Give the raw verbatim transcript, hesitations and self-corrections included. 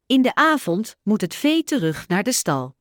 In de avond moet het vee terug naar de stal.